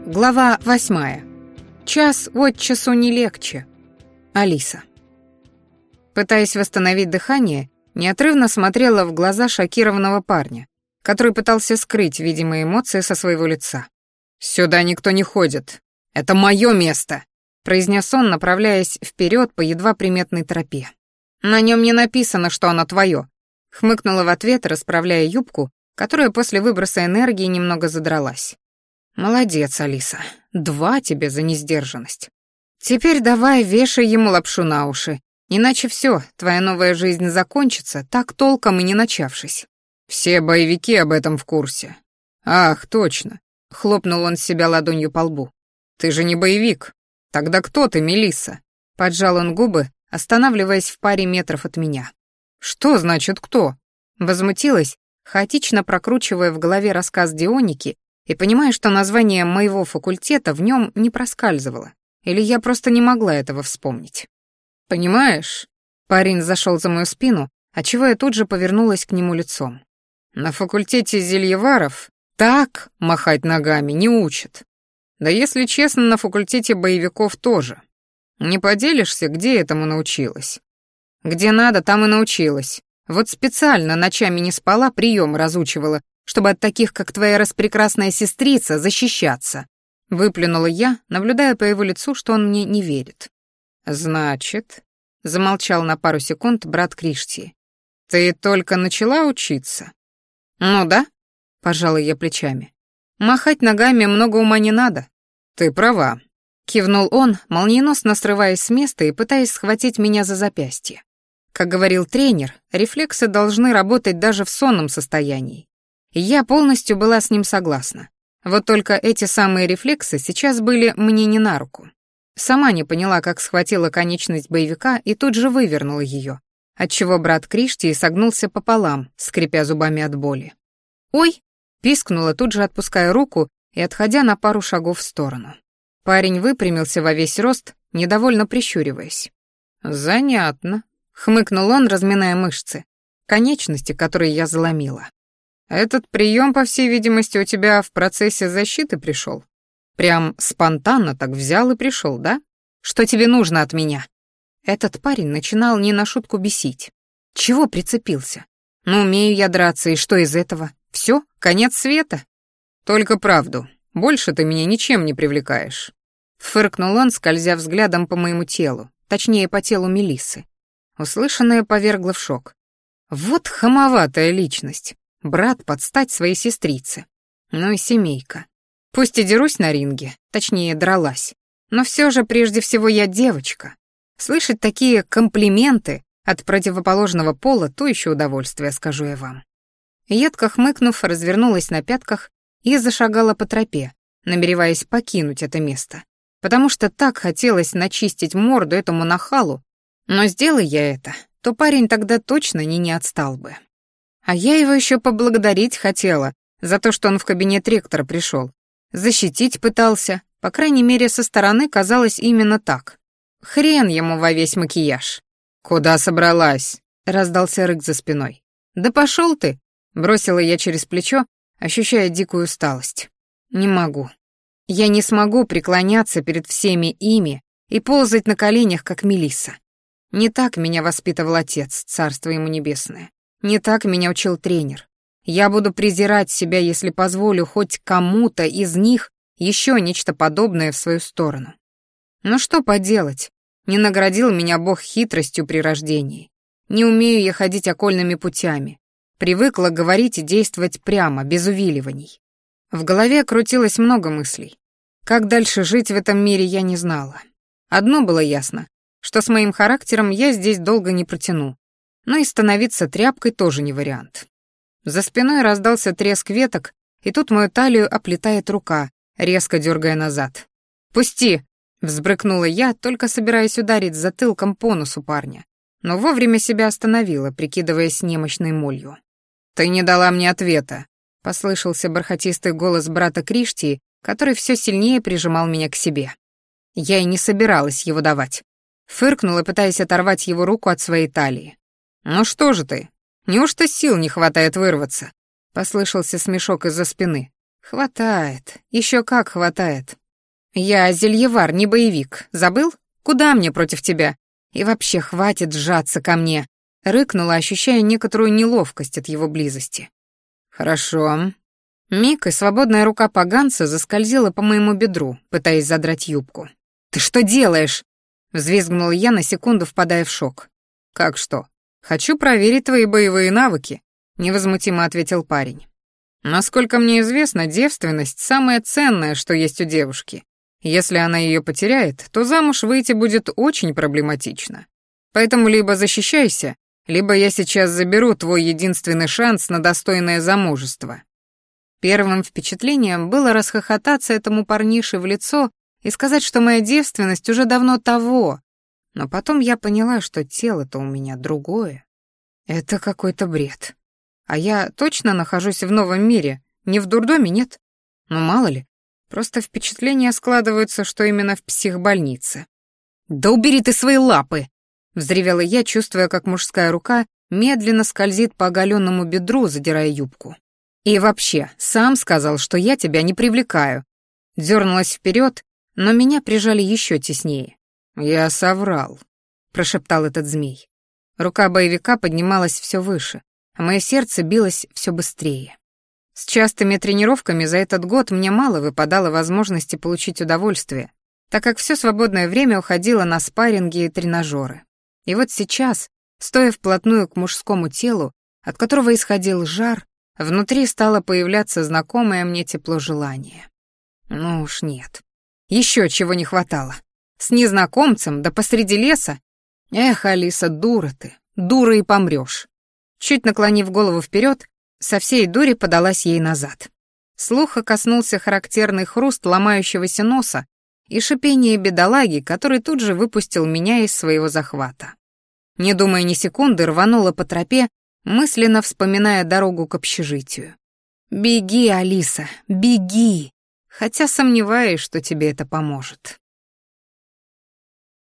Глава 8. Час от часу не легче. Алиса. Пытаясь восстановить дыхание, неотрывно смотрела в глаза шокированного парня, который пытался скрыть видимые эмоции со своего лица. «Сюда никто не ходит. Это моё место», — произнес он, направляясь вперед по едва приметной тропе. «На нём не написано, что оно твоё», — хмыкнула в ответ, расправляя юбку, которая после выброса энергии немного задралась. «Молодец, Алиса. 2 тебе за несдержанность. Теперь давай вешай ему лапшу на уши, иначе всё, твоя новая жизнь закончится, так толком и не начавшись». «Все боевики об этом в курсе». «Ах, точно», — хлопнул он себя ладонью по лбу. «Ты же не боевик. Тогда кто ты, Мелисса?» Поджал он губы, останавливаясь в паре метров от меня. «Что значит кто?» Возмутилась, хаотично прокручивая в голове рассказ Дионики и понимая, что название моего факультета в нем не проскальзывало, или я просто не могла этого вспомнить. «Понимаешь?» Парень зашел за мою спину, отчего я тут же повернулась к нему лицом. «На факультете зельеваров так махать ногами не учат. Да если честно, на факультете боевиков тоже. Не поделишься, где этому научилась?» «Где надо, там и научилась. Вот специально ночами не спала, прием разучивала, чтобы от таких, как твоя распрекрасная сестрица, защищаться», — выплюнула я, наблюдая по его лицу, что он мне не верит. «Значит», — замолчал на пару секунд брат Криштии, — «ты только начала учиться?» «Ну да», — пожала я плечами. «Махать ногами много ума не надо». «Ты права», — кивнул он, молниеносно срываясь с места и пытаясь схватить меня за запястье. Как говорил тренер, рефлексы должны работать даже в сонном состоянии. И я полностью была с ним согласна. Вот только эти самые рефлексы сейчас были мне не на руку. Сама не поняла, как схватила конечность боевика и тут же вывернула ее, отчего брат Криштии согнулся пополам, скрипя зубами от боли. «Ой!» — пискнула, тут же отпуская руку и отходя на пару шагов в сторону. Парень выпрямился во весь рост, недовольно прищуриваясь. «Занятно», — хмыкнул он, разминая мышцы, конечности, которые я заломила. «Этот прием, по всей видимости, у тебя в процессе защиты пришел. Прям спонтанно так взял и пришел, да? Что тебе нужно от меня?» Этот парень начинал не на шутку бесить. Чего прицепился? Ну, умею я драться, и что из этого? Все, конец света? Только правду. Больше ты меня ничем не привлекаешь. Фыркнул он, скользя взглядом по моему телу, точнее, по телу Мелиссы. Услышанное повергло в шок. Вот хамоватая личность. Брат под стать своей сестрице. Ну и семейка. Пусть и дерусь на ринге, точнее, дралась. Но все же прежде всего я девочка. Слышать такие комплименты от противоположного пола — то еще удовольствие, скажу я вам. Едко хмыкнув, развернулась на пятках и зашагала по тропе, намереваясь покинуть это место. Потому что так хотелось начистить морду этому нахалу, но сделай я это, то парень тогда точно не отстал бы. А я его еще поблагодарить хотела за то, что он в кабинет ректора пришел. Защитить пытался, по крайней мере, со стороны казалось именно так. Хрен ему во весь макияж. «Куда собралась?» — раздался рык за спиной. «Да пошел ты!» — бросила я через плечо, ощущая дикую усталость. «Не могу. Я не смогу преклоняться перед всеми ими и ползать на коленях, как Мелисса. Не так меня воспитывал отец, царство ему небесное. Не так меня учил тренер. Я буду презирать себя, если позволю хоть кому-то из них еще нечто подобное в свою сторону. Но что поделать? Не наградил меня Бог хитростью при рождении. Не умею я ходить окольными путями. Привыкла говорить и действовать прямо, без увиливаний. В голове крутилось много мыслей. Как дальше жить в этом мире, я не знала. Одно было ясно, что с моим характером я здесь долго не протяну. Но и становиться тряпкой тоже не вариант. За спиной раздался треск веток, и тут мою талию оплетает рука, резко дергая назад. «Пусти!» — взбрыкнула я, только собираясь ударить затылком по носу парня, но вовремя себя остановила, прикидываясь немощной молью. «Ты не дала мне ответа», — послышался бархатистый голос брата Криштии, который все сильнее прижимал меня к себе. Я и не собиралась его давать. Фыркнула, пытаясь оторвать его руку от своей талии. «Ну что же ты? Неужто сил не хватает вырваться?» Послышался смешок из-за спины. Хватает, еще как хватает. Я зельевар, не боевик, забыл? Куда мне против тебя? И вообще хватит сжаться ко мне, рыкнула, ощущая некоторую неловкость от его близости. Хорошо. Миг, и свободная рука поганца заскользила по моему бедру, пытаясь задрать юбку. «Ты что делаешь?» — взвизгнула я, на секунду впадая в шок. «Как что? Хочу проверить твои боевые навыки», — невозмутимо ответил парень. «Насколько мне известно, девственность — самое ценное, что есть у девушки. Если она ее потеряет, то замуж выйти будет очень проблематично. Поэтому либо защищайся, либо я сейчас заберу твой единственный шанс на достойное замужество». Первым впечатлением было расхохотаться этому парнише в лицо и сказать, что моя девственность уже давно того. Но потом я поняла, что тело-то у меня другое. Это какой-то бред. А я точно нахожусь в новом мире, не в дурдоме, нет? Ну, мало ли, просто впечатления складываются, что именно в психбольнице. «Да убери ты свои лапы!» — взревела я, чувствуя, как мужская рука медленно скользит по оголенному бедру, задирая юбку. «И вообще, сам сказал, что я тебя не привлекаю». Дёрнулась вперед, но меня прижали еще теснее. «Я соврал», — прошептал этот змей. Рука боевика поднималась все выше, а мое сердце билось все быстрее. С частыми тренировками за этот год мне мало выпадало возможности получить удовольствие, так как все свободное время уходило на спарринги и тренажеры. И вот сейчас, стоя вплотную к мужскому телу, от которого исходил жар, внутри стало появляться знакомое мне тепло желания. Ну уж нет. Еще чего не хватало. С незнакомцем, да посреди леса? Эх, Алиса, дура ты, дура и помрёшь. Чуть наклонив голову вперед, со всей дури подалась ей назад. Слуха коснулся характерный хруст ломающегося носа и шипение бедолаги, который тут же выпустил меня из своего захвата. Не думая ни секунды, рванула по тропе, мысленно вспоминая дорогу к общежитию. «Беги, Алиса, беги!» Хотя сомневаюсь, что тебе это поможет.